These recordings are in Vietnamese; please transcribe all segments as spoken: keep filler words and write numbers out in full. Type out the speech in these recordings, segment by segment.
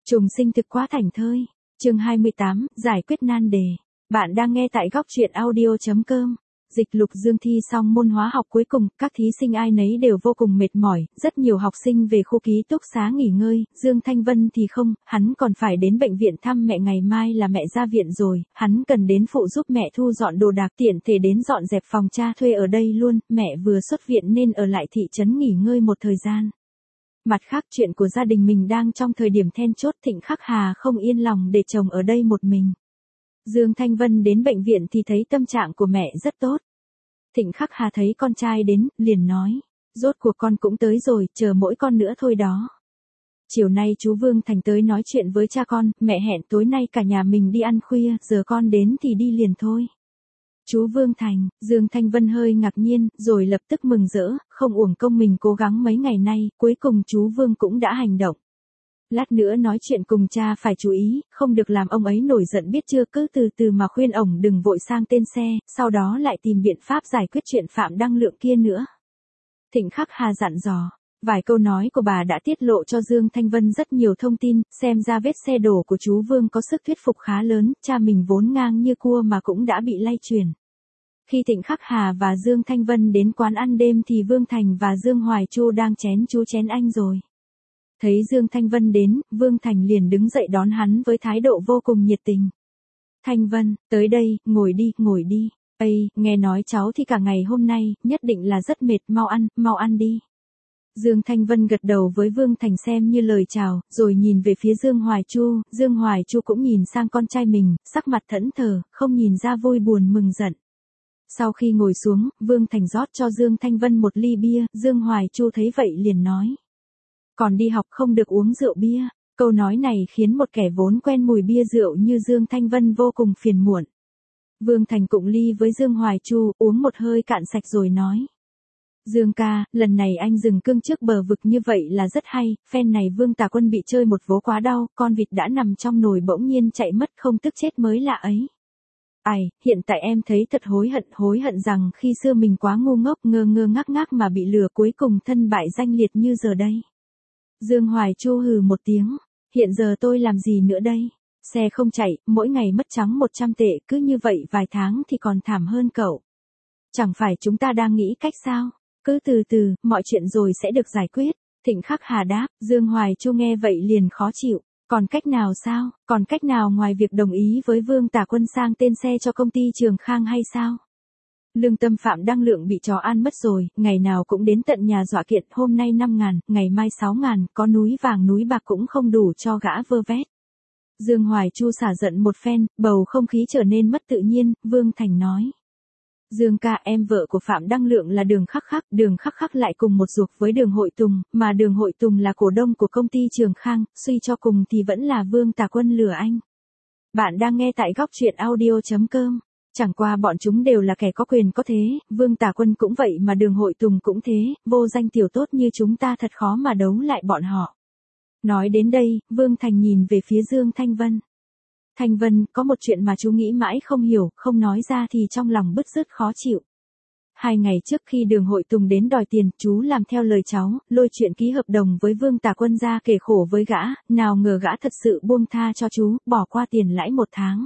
Trùng sinh thực quá thảnh thơi. Chương hai mươi tám, giải quyết nan đề. Bạn đang nghe tại góc truyện audio chấm com. Dịch lục dương thi xong môn hóa học cuối cùng, các thí sinh ai nấy đều vô cùng mệt mỏi, rất nhiều học sinh về khu ký túc xá nghỉ ngơi, Dương Thanh Vân thì không, hắn còn phải đến bệnh viện thăm mẹ, ngày mai là mẹ ra viện rồi, hắn cần đến phụ giúp mẹ thu dọn đồ đạc, tiện thể đến dọn dẹp phòng cha thuê ở đây luôn, mẹ vừa xuất viện nên ở lại thị trấn nghỉ ngơi một thời gian. Mặt khác, chuyện của gia đình mình đang trong thời điểm then chốt, Thịnh Khắc Hà không yên lòng để chồng ở đây một mình. Dương Thanh Vân đến bệnh viện thì thấy tâm trạng của mẹ rất tốt. Thịnh Khắc Hà thấy con trai đến, liền nói, rốt cuộc con cũng tới rồi, chờ mỗi con nữa thôi đó. Chiều nay chú Vương Thành tới nói chuyện với cha con, mẹ hẹn tối nay cả nhà mình đi ăn khuya, giờ con đến thì đi liền thôi. Chú Vương Thành, Dương Thanh Vân hơi ngạc nhiên, rồi lập tức mừng rỡ, không uổng công mình cố gắng mấy ngày nay, cuối cùng chú Vương cũng đã hành động. Lát nữa nói chuyện cùng cha phải chú ý, không được làm ông ấy nổi giận biết chưa, cứ từ từ mà khuyên ổng đừng vội sang tên xe, sau đó lại tìm biện pháp giải quyết chuyện Phạm Đăng Lượng kia nữa. Thịnh Khắc Hà dặn dò. Vài câu nói của bà đã tiết lộ cho Dương Thanh Vân rất nhiều thông tin, xem ra vết xe đổ của chú Vương có sức thuyết phục khá lớn, cha mình vốn ngang như cua mà cũng đã bị lay chuyển. Khi Thịnh Khắc Hà và Dương Thanh Vân đến quán ăn đêm thì Vương Thành và Dương Hoài Chu đang chén chú chén anh rồi. Thấy Dương Thanh Vân đến, Vương Thành liền đứng dậy đón hắn với thái độ vô cùng nhiệt tình. Thanh Vân, tới đây, ngồi đi, ngồi đi. Ây, nghe nói cháu thì cả ngày hôm nay, nhất định là rất mệt, mau ăn, mau ăn đi. Dương Thanh Vân gật đầu với Vương Thành xem như lời chào, rồi nhìn về phía Dương Hoài Chu, Dương Hoài Chu cũng nhìn sang con trai mình, sắc mặt thẫn thờ, không nhìn ra vui buồn mừng giận. Sau khi ngồi xuống, Vương Thành rót cho Dương Thanh Vân một ly bia, Dương Hoài Chu thấy vậy liền nói. Còn đi học không được uống rượu bia, câu nói này khiến một kẻ vốn quen mùi bia rượu như Dương Thanh Vân vô cùng phiền muộn. Vương Thành cụng ly với Dương Hoài Chu, uống một hơi cạn sạch rồi nói. Dương ca, lần này anh dừng cương trước bờ vực như vậy là rất hay, phen này Vương Tà Quân bị chơi một vố quá đau, con vịt đã nằm trong nồi bỗng nhiên chạy mất không tức chết mới lạ ấy. Ai, hiện tại em thấy thật hối hận, hối hận rằng khi xưa mình quá ngu ngốc ngơ ngơ ngác ngác mà bị lừa cuối cùng thân bại danh liệt như giờ đây. Dương Hoài Chu hừ một tiếng, hiện giờ tôi làm gì nữa đây? Xe không chạy, mỗi ngày mất trắng một trăm tệ, cứ như vậy vài tháng thì còn thảm hơn cậu. Chẳng phải chúng ta đang nghĩ cách sao? Cứ từ từ, mọi chuyện rồi sẽ được giải quyết. Thịnh Khắc Hà đáp, Dương Hoài Chu nghe vậy liền khó chịu. Còn cách nào sao? Còn cách nào ngoài việc đồng ý với Vương Tà Quân sang tên xe cho công ty Trường Khang hay sao? Lương tâm Phạm Đăng Lượng bị chó ăn mất rồi, ngày nào cũng đến tận nhà dọa kiện, hôm nay năm ngàn, ngày mai sáu ngàn, có núi vàng núi bạc cũng không đủ cho gã vơ vét. Dương Hoài Chu xả giận một phen, bầu không khí trở nên mất tự nhiên, Vương Thành nói. Dương ca, em vợ của Phạm Đăng Lượng là Đường Khắc Khắc, Đường Khắc Khắc lại cùng một ruột với Đường Hội Tùng, mà Đường Hội Tùng là cổ đông của công ty Trường Khang, suy cho cùng thì vẫn là Vương Tà Quân lừa anh. Bạn đang nghe tại góc truyện audio chấm com. Chẳng qua bọn chúng đều là kẻ có quyền có thế, Vương Tà Quân cũng vậy mà Đường Hội Tùng cũng thế, vô danh tiểu tốt như chúng ta thật khó mà đấu lại bọn họ. Nói đến đây, Vương Thành nhìn về phía Dương Thanh Vân. Thanh Vân, có một chuyện mà chú nghĩ mãi không hiểu, không nói ra thì trong lòng bứt rứt khó chịu. Hai ngày trước khi Đường Hội Tùng đến đòi tiền, chú làm theo lời cháu, lôi chuyện ký hợp đồng với Vương Tà Quân ra kể khổ với gã, nào ngờ gã thật sự buông tha cho chú, bỏ qua tiền lãi một tháng.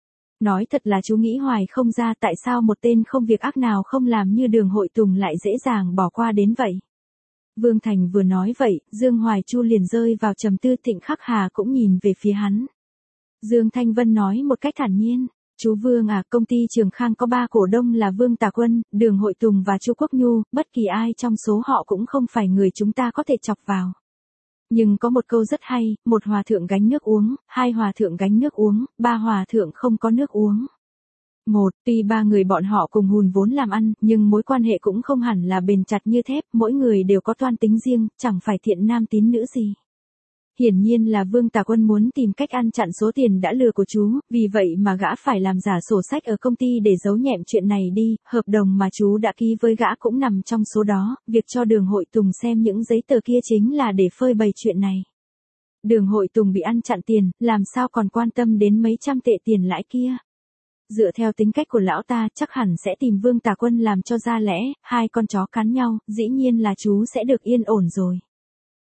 Nói thật là chú nghĩ hoài không ra tại sao một tên không việc ác nào không làm như Đường Hội Tùng lại dễ dàng bỏ qua đến vậy. Vương Thành vừa nói vậy, Dương Hoài Chu liền rơi vào trầm tư, Thịnh Khắc Hà cũng nhìn về phía hắn. Dương Thanh Vân nói một cách thản nhiên, chú Vương à, công ty Trường Khang có ba cổ đông là Vương Tà Quân, Đường Hội Tùng và Chu Quốc Nhu, bất kỳ ai trong số họ cũng không phải người chúng ta có thể chọc vào. Nhưng có một câu rất hay, một hòa thượng gánh nước uống, hai hòa thượng gánh nước uống, ba hòa thượng không có nước uống. Một, tuy ba người bọn họ cùng hùn vốn làm ăn, nhưng mối quan hệ cũng không hẳn là bền chặt như thép, mỗi người đều có toan tính riêng, chẳng phải thiện nam tín nữ gì. Hiển nhiên là Vương Tà Quân muốn tìm cách ăn chặn số tiền đã lừa của chú, vì vậy mà gã phải làm giả sổ sách ở công ty để giấu nhẹm chuyện này đi, hợp đồng mà chú đã ký với gã cũng nằm trong số đó, việc cho Đường Hội Tùng xem những giấy tờ kia chính là để phơi bày chuyện này. Đường Hội Tùng bị ăn chặn tiền, làm sao còn quan tâm đến mấy trăm tệ tiền lãi kia. Dựa theo tính cách của lão ta chắc hẳn sẽ tìm Vương Tà Quân làm cho ra lẽ, hai con chó cắn nhau, dĩ nhiên là chú sẽ được yên ổn rồi.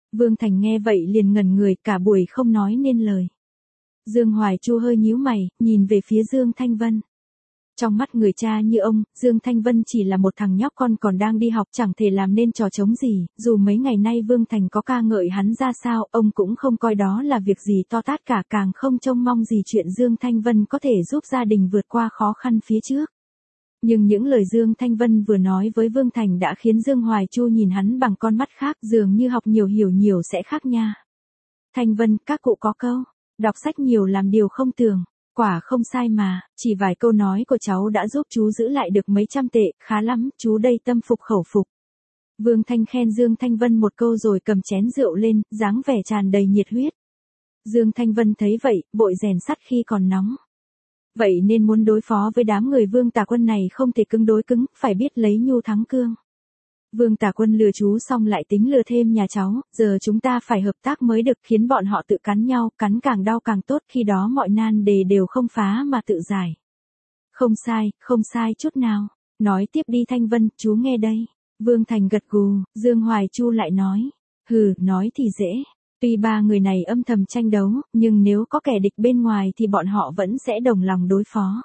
Vương Thành nghe vậy liền ngẩn người, cả buổi không nói nên lời. Dương Hoài Chu hơi nhíu mày, nhìn về phía Dương Thanh Vân. Trong mắt người cha như ông, Dương Thanh Vân chỉ là một thằng nhóc con còn đang đi học, chẳng thể làm nên trò trống gì, dù mấy ngày nay Vương Thành có ca ngợi hắn ra sao, ông cũng không coi đó là việc gì to tát cả, càng không trông mong gì chuyện Dương Thanh Vân có thể giúp gia đình vượt qua khó khăn phía trước. Nhưng những lời Dương Thanh Vân vừa nói với Vương Thành đã khiến Dương Hoài Chu nhìn hắn bằng con mắt khác, dường như học nhiều hiểu nhiều sẽ khác nha. Thanh Vân, các cụ có câu, đọc sách nhiều làm điều không tưởng. Quả không sai mà, chỉ vài câu nói của cháu đã giúp chú giữ lại được mấy trăm tệ, khá lắm, chú đây tâm phục khẩu phục. Vương Thanh khen Dương Thanh Vân một câu rồi cầm chén rượu lên, dáng vẻ tràn đầy nhiệt huyết. Dương Thanh Vân thấy vậy, vội rèn sắt khi còn nóng. Vậy nên muốn đối phó với đám người Vương Tà Quân này không thể cứng đối cứng, phải biết lấy nhu thắng cương. Vương Tà Quân lừa chú xong lại tính lừa thêm nhà cháu, giờ chúng ta phải hợp tác mới được, khiến bọn họ tự cắn nhau, cắn càng đau càng tốt, khi đó mọi nan đề đều không phá mà tự giải. Không sai, không sai chút nào. Nói tiếp đi Thanh Vân, chú nghe đây. Vương Thành gật gù, Dương Hoài Chu lại nói. Hừ, nói thì dễ. Tuy ba người này âm thầm tranh đấu, nhưng nếu có kẻ địch bên ngoài thì bọn họ vẫn sẽ đồng lòng đối phó.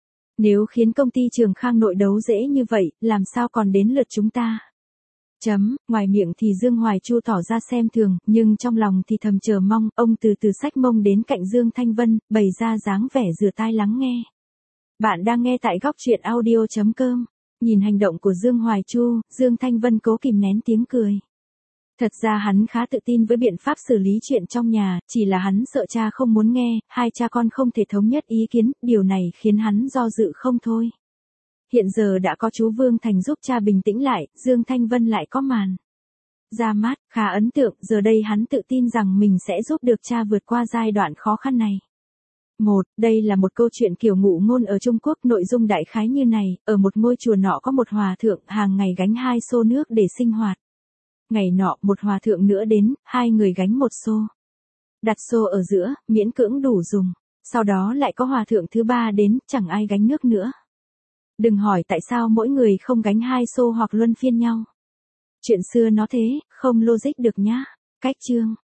Nếu khiến công ty Trường Khang nội đấu dễ như vậy, làm sao còn đến lượt chúng ta? Chấm, ngoài miệng thì Dương Hoài Chu tỏ ra xem thường, nhưng trong lòng thì thầm chờ mong, ông từ từ xách mông đến cạnh Dương Thanh Vân, bày ra dáng vẻ rửa tai lắng nghe. Bạn đang nghe tại góc truyện audio chấm com. Nhìn hành động của Dương Hoài Chu, Dương Thanh Vân cố kìm nén tiếng cười. Thật ra hắn khá tự tin với biện pháp xử lý chuyện trong nhà, chỉ là hắn sợ cha không muốn nghe, hai cha con không thể thống nhất ý kiến, điều này khiến hắn do dự không thôi. Hiện giờ đã có chú Vương Thành giúp cha bình tĩnh lại, Dương Thanh Vân lại có màn ra mắt, khá ấn tượng, giờ đây hắn tự tin rằng mình sẽ giúp được cha vượt qua giai đoạn khó khăn này. Một, đây là một câu chuyện kiểu ngụ ngôn ở Trung Quốc, nội dung đại khái như này, ở một ngôi chùa nọ có một hòa thượng hàng ngày gánh hai xô nước để sinh hoạt. Ngày nọ, một hòa thượng nữa đến, hai người gánh một xô. Đặt xô ở giữa, miễn cưỡng đủ dùng. Sau đó lại có hòa thượng thứ ba đến, chẳng ai gánh nước nữa. Đừng hỏi tại sao mỗi người không gánh hai xô hoặc luân phiên nhau. Chuyện xưa nó thế, không logic được nhá. Cách chương.